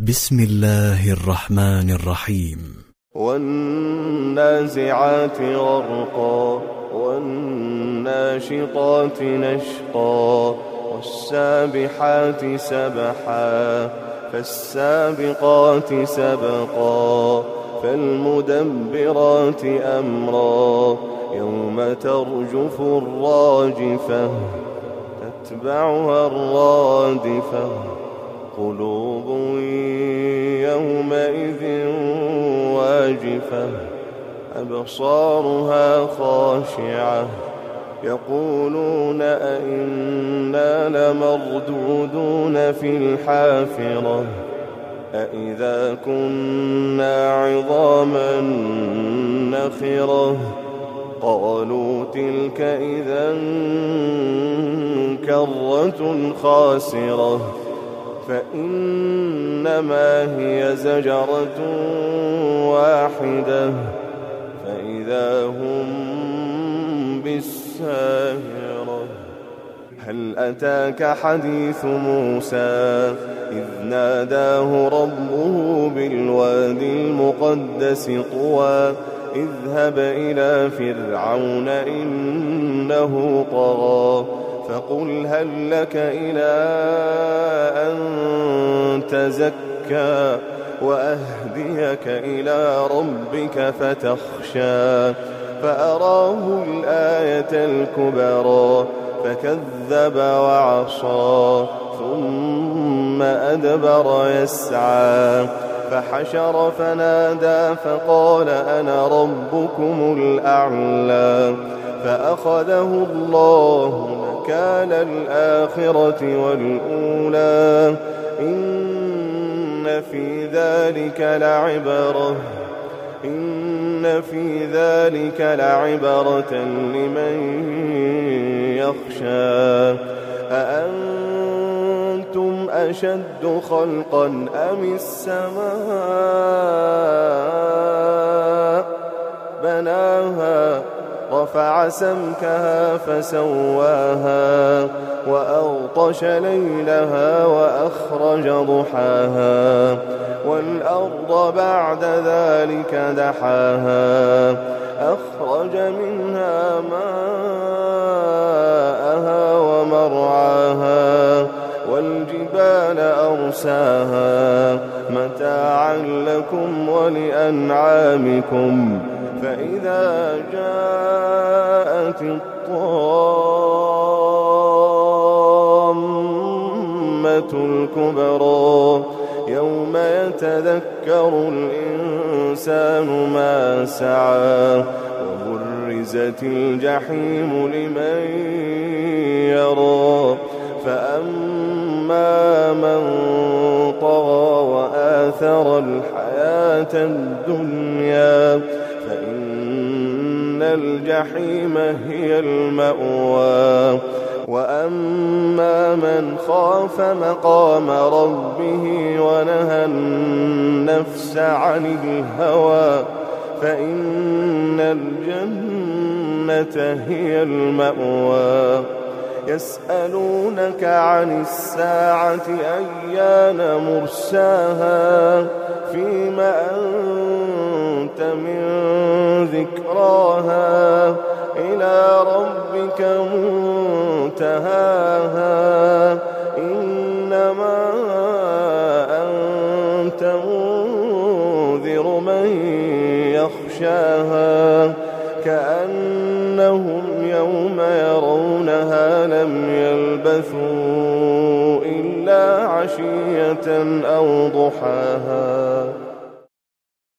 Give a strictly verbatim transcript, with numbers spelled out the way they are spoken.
بسم الله الرحمن الرحيم. والنازعات غرقا والناشطات نشطا والسابحات سبحا فالسابقات سبقا فالمدبرات أمرا يوم ترجف الراجفة تتبعها الرادفة قلوب يومئذ واجفة أبصارها خاشعة يقولون أئنا لمردودون في الحافرة أئذا كنا عظاما نخرة قالوا تلك إذا كرة خاسرة فإنما هي زجرة واحدة فإذا هم بالساهرة. هل أتاك حديث موسى إذ ناداه ربه بالوادي المقدس طوى اذهب إلى فرعون إنه طغى فقل هل لك إلى أن تزكى وأهديك إلى ربك فتخشى فأراه الآية الكبرى فكذب وعصى ثم أدبر يسعى فحشر فنادى فقال أنا ربكم الأعلى فأخذه الله نكال الآخرة والأولى إن في ذلك لعبرة إن في ذلك لعبرة لمن يخشى أأنتم أشد خلقا أم السماء بناها رفع سمكها فسواها وأغطش ليلها وأخرج ضحاها والأرض بعد ذلك دحاها أخرج منها ماءها ومرعاها والجبال أرساها متاعا لكم ولأنعامكم فإذا جاءت الطامة الكبرى يوم يتذكر الإنسان ما سعى وبرزت الجحيم لمن يرى فأما من طغى وآثر الحياة الدنيا فإن الجحيم هي المأوى وأما من خاف مقام ربه ونهى النفس عن الهوى فإن الجنة هي المأوى. يسألونك عن الساعة أيان مرساها فيما أنت من ذكراها إلى ربك منتهاها إنما أنت منذر من يخشاها كأنهم يوم يرونها لم يلبثوا إلا عشية أو ضحاها.